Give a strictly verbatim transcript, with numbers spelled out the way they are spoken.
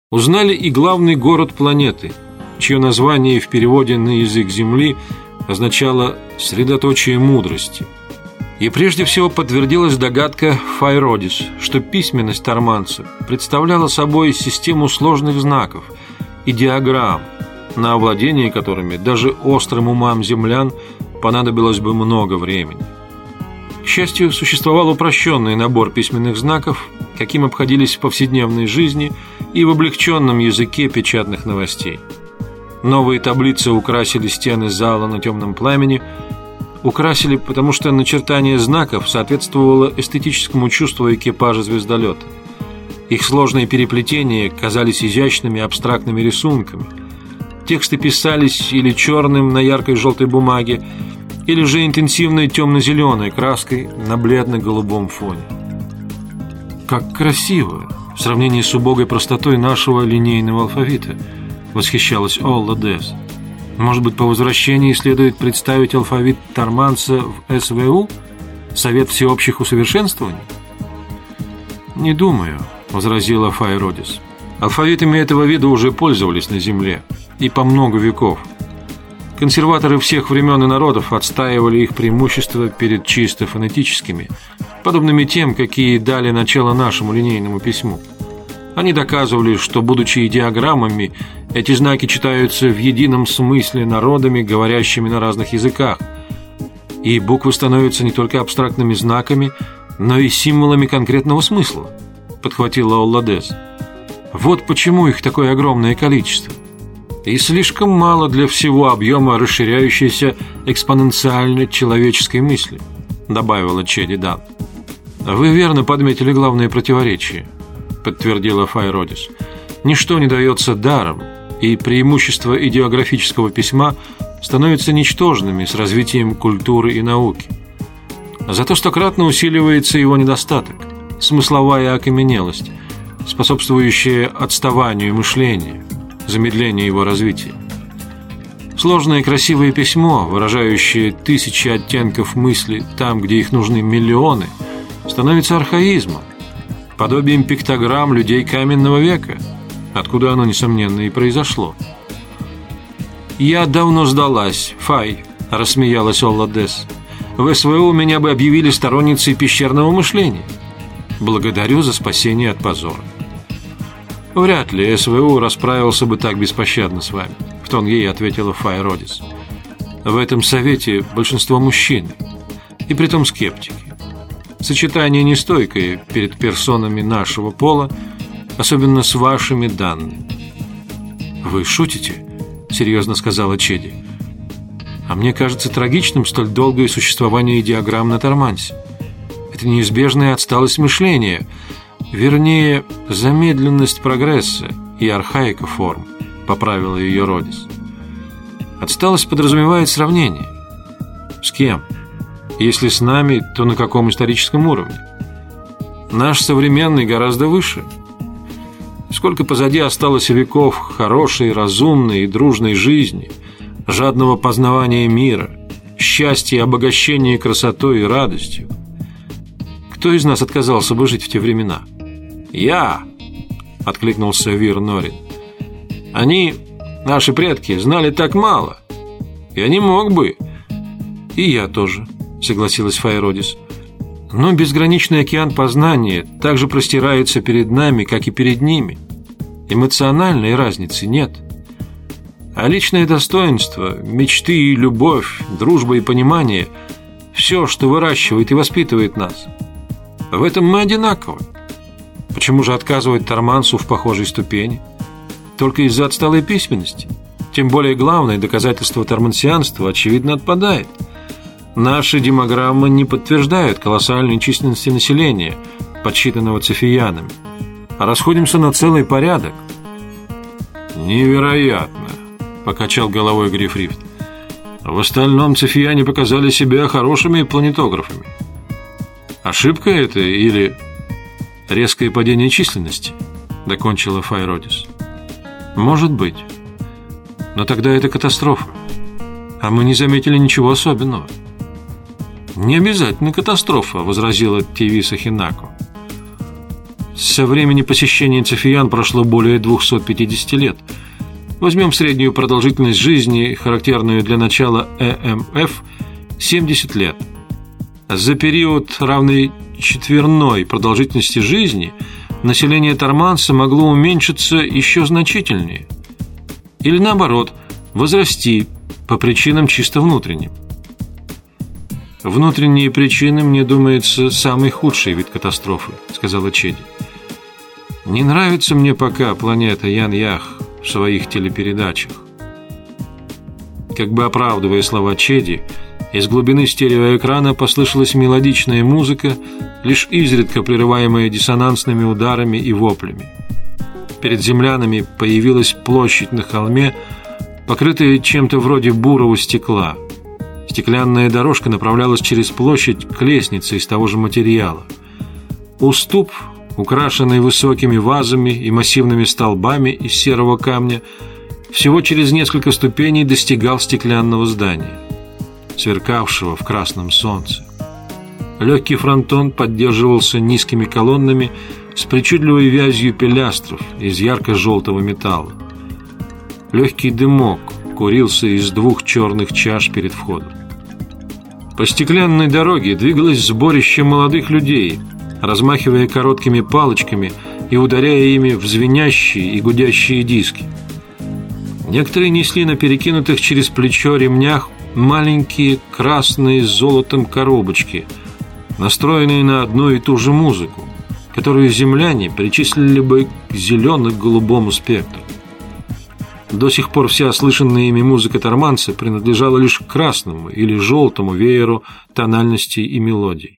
Узнали и главный город планеты, чье название в переводе на язык Земли означало «средоточие мудрости». И прежде всего подтвердилась догадка Файродис, что письменность торманцев представляла собой систему сложных знаков и диаграмм, на овладение которыми даже острым умам землян понадобилось бы много времени. К счастью, существовал упрощенный набор письменных знаков, каким обходились в повседневной жизни и в облегченном языке печатных новостей. Новые таблицы украсили стены зала на темном пламени. Украсили, потому что начертание знаков соответствовало эстетическому чувству экипажа звездолета. Их сложные переплетения казались изящными абстрактными рисунками. Тексты писались или черным на яркой желтой бумаге, или же интенсивной темно-зеленой краской на бледно-голубом фоне. «Как красиво в сравнении с убогой простотой нашего линейного алфавита!» — восхищалась Олла Дез. «Может быть, по возвращении следует представить алфавит торманца в эс вэ у? Совет всеобщих усовершенствований?» «Не думаю», — возразила Файродис. «Алфавитами этого вида уже пользовались на Земле, и по много веков. Консерваторы всех времен и народов отстаивали их преимущества перед чисто фонетическими, подобными тем, какие дали начало нашему линейному письму. Они доказывали, что, будучи идеограммами, эти знаки читаются в едином смысле народами, говорящими на разных языках. И буквы становятся не только абстрактными знаками, но и символами конкретного смысла», — подхватила Олла Дез. «Вот почему их такое огромное количество. И слишком мало для всего объема расширяющейся экспоненциально человеческой мысли», — добавила Чеди Дан. «Вы верно подметили главное противоречие», — подтвердила Файродис. «Ничто не дается даром, и преимущества идеографического письма становятся ничтожными с развитием культуры и науки. Зато стократно усиливается его недостаток, смысловая окаменелость, способствующая отставанию мышления, замедлению его развития. Сложное и красивое письмо, выражающее тысячи оттенков мысли там, где их нужны миллионы, становится архаизмом, подобием пиктограмм людей каменного века, откуда оно, несомненно, и произошло». «Я давно сдалась, Фай», — рассмеялась Олла Дез. «В эс вэ у меня бы объявили сторонницей пещерного мышления. Благодарю за спасение от позора». «Вряд ли эс вэ у расправился бы так беспощадно с вами», — в тон ей ответила Файродис. «В этом совете большинство мужчины, и притом скептики. Сочетание нестойкое перед персонами нашего пола, особенно с вашими данными». «Вы шутите?» — серьезно сказала Чеди. «А мне кажется трагичным столь долгое существование диаграмм на Тормансе. Это неизбежная отсталость мышления, вернее, замедленность прогресса и архаика форм», — поправила ее Родис. «Отсталость подразумевает сравнение. С кем? Если с нами, то на каком историческом уровне? Наш современный гораздо выше. Сколько позади осталось веков хорошей, разумной и дружной жизни, жадного познавания мира, счастья, обогащения красотой и радостью. Кто из нас отказался бы жить в те времена?» «Я!» — откликнулся Вир Норин. «Они, наши предки, знали так мало. Я не мог бы». «И я тоже», — согласилась Файродис. «Но безграничный океан познания также простирается перед нами, как и перед ними. Эмоциональной разницы нет. А личное достоинство, мечты и любовь, дружба и понимание — все, что выращивает и воспитывает нас. В этом мы одинаковы. Почему же отказывать тормансу в похожей ступени? Только из-за отсталой письменности. Тем более главное доказательство тормансианства, очевидно, отпадает. Наши демограммы не подтверждают колоссальной численности населения, подсчитанного цефиянами, а расходимся на целый порядок». «Невероятно», — покачал головой Грифрифт. «В остальном цефияне показали себя хорошими планетографами. Ошибка это или резкое падение численности?» — докончила Файродис. «Может быть. Но тогда это катастрофа. А мы не заметили ничего особенного». «Не обязательно катастрофа», — возразила Тивиса Хинако. Со времени посещения Цефеян прошло более двухсот пятидесяти лет. Возьмем среднюю продолжительность жизни, характерную для начала э эм эф – семьдесят лет. За период, равный четверной продолжительности жизни, население Торманса могло уменьшиться еще значительнее. Или наоборот, возрасти по причинам чисто внутренним. «Внутренние причины, мне думается, самый худший вид катастрофы», — сказала Чеди. «Не нравится мне пока планета Ян-Ях в своих телепередачах». Как бы оправдывая слова Чеди, из глубины стереоэкрана послышалась мелодичная музыка, лишь изредка прерываемая диссонансными ударами и воплями. Перед землянами появилась площадь на холме, покрытая чем-то вроде бурого стекла. Стеклянная дорожка направлялась через площадь к лестнице из того же материала. Уступ, украшенный высокими вазами и массивными столбами из серого камня, всего через несколько ступеней достигал стеклянного здания, сверкавшего в красном солнце. Легкий фронтон поддерживался низкими колоннами с причудливой вязью пилястров из ярко-желтого металла. Легкий дымок курился из двух черных чаш перед входом. По стеклянной дороге двигалось сборище молодых людей, размахивая короткими палочками и ударяя ими в звенящие и гудящие диски. Некоторые несли на перекинутых через плечо ремнях маленькие красные с золотом коробочки, настроенные на одну и ту же музыку, которую земляне причислили бы к зелено-голубому спектру. До сих пор вся слышанная ими музыка Торманса принадлежала лишь к красному или желтому вееру тональностей и мелодий.